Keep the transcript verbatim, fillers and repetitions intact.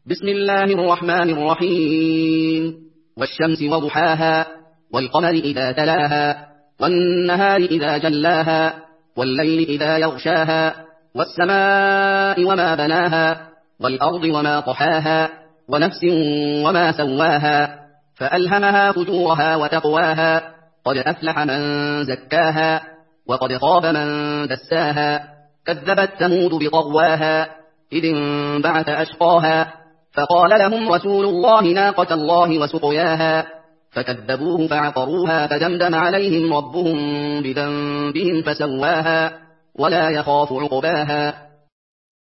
بسم الله الرحمن الرحيم. والشمس وضحاها والقمر إذا تلاها والنهار إذا جلاها والليل إذا يغشاها والسماء وما بناها والأرض وما طحاها ونفس وما سواها فألهمها فجورها وتقواها قد أفلح من زكاها وقد خاب من دساها كذبت ثمود بطغواها إذ انبعث أشقاها فقال لهم رسول الله ناقة الله وسقياها فكذبوه فعقروها فدمدم عليهم ربهم بذنبهم فسواها ولا يخاف عقباها.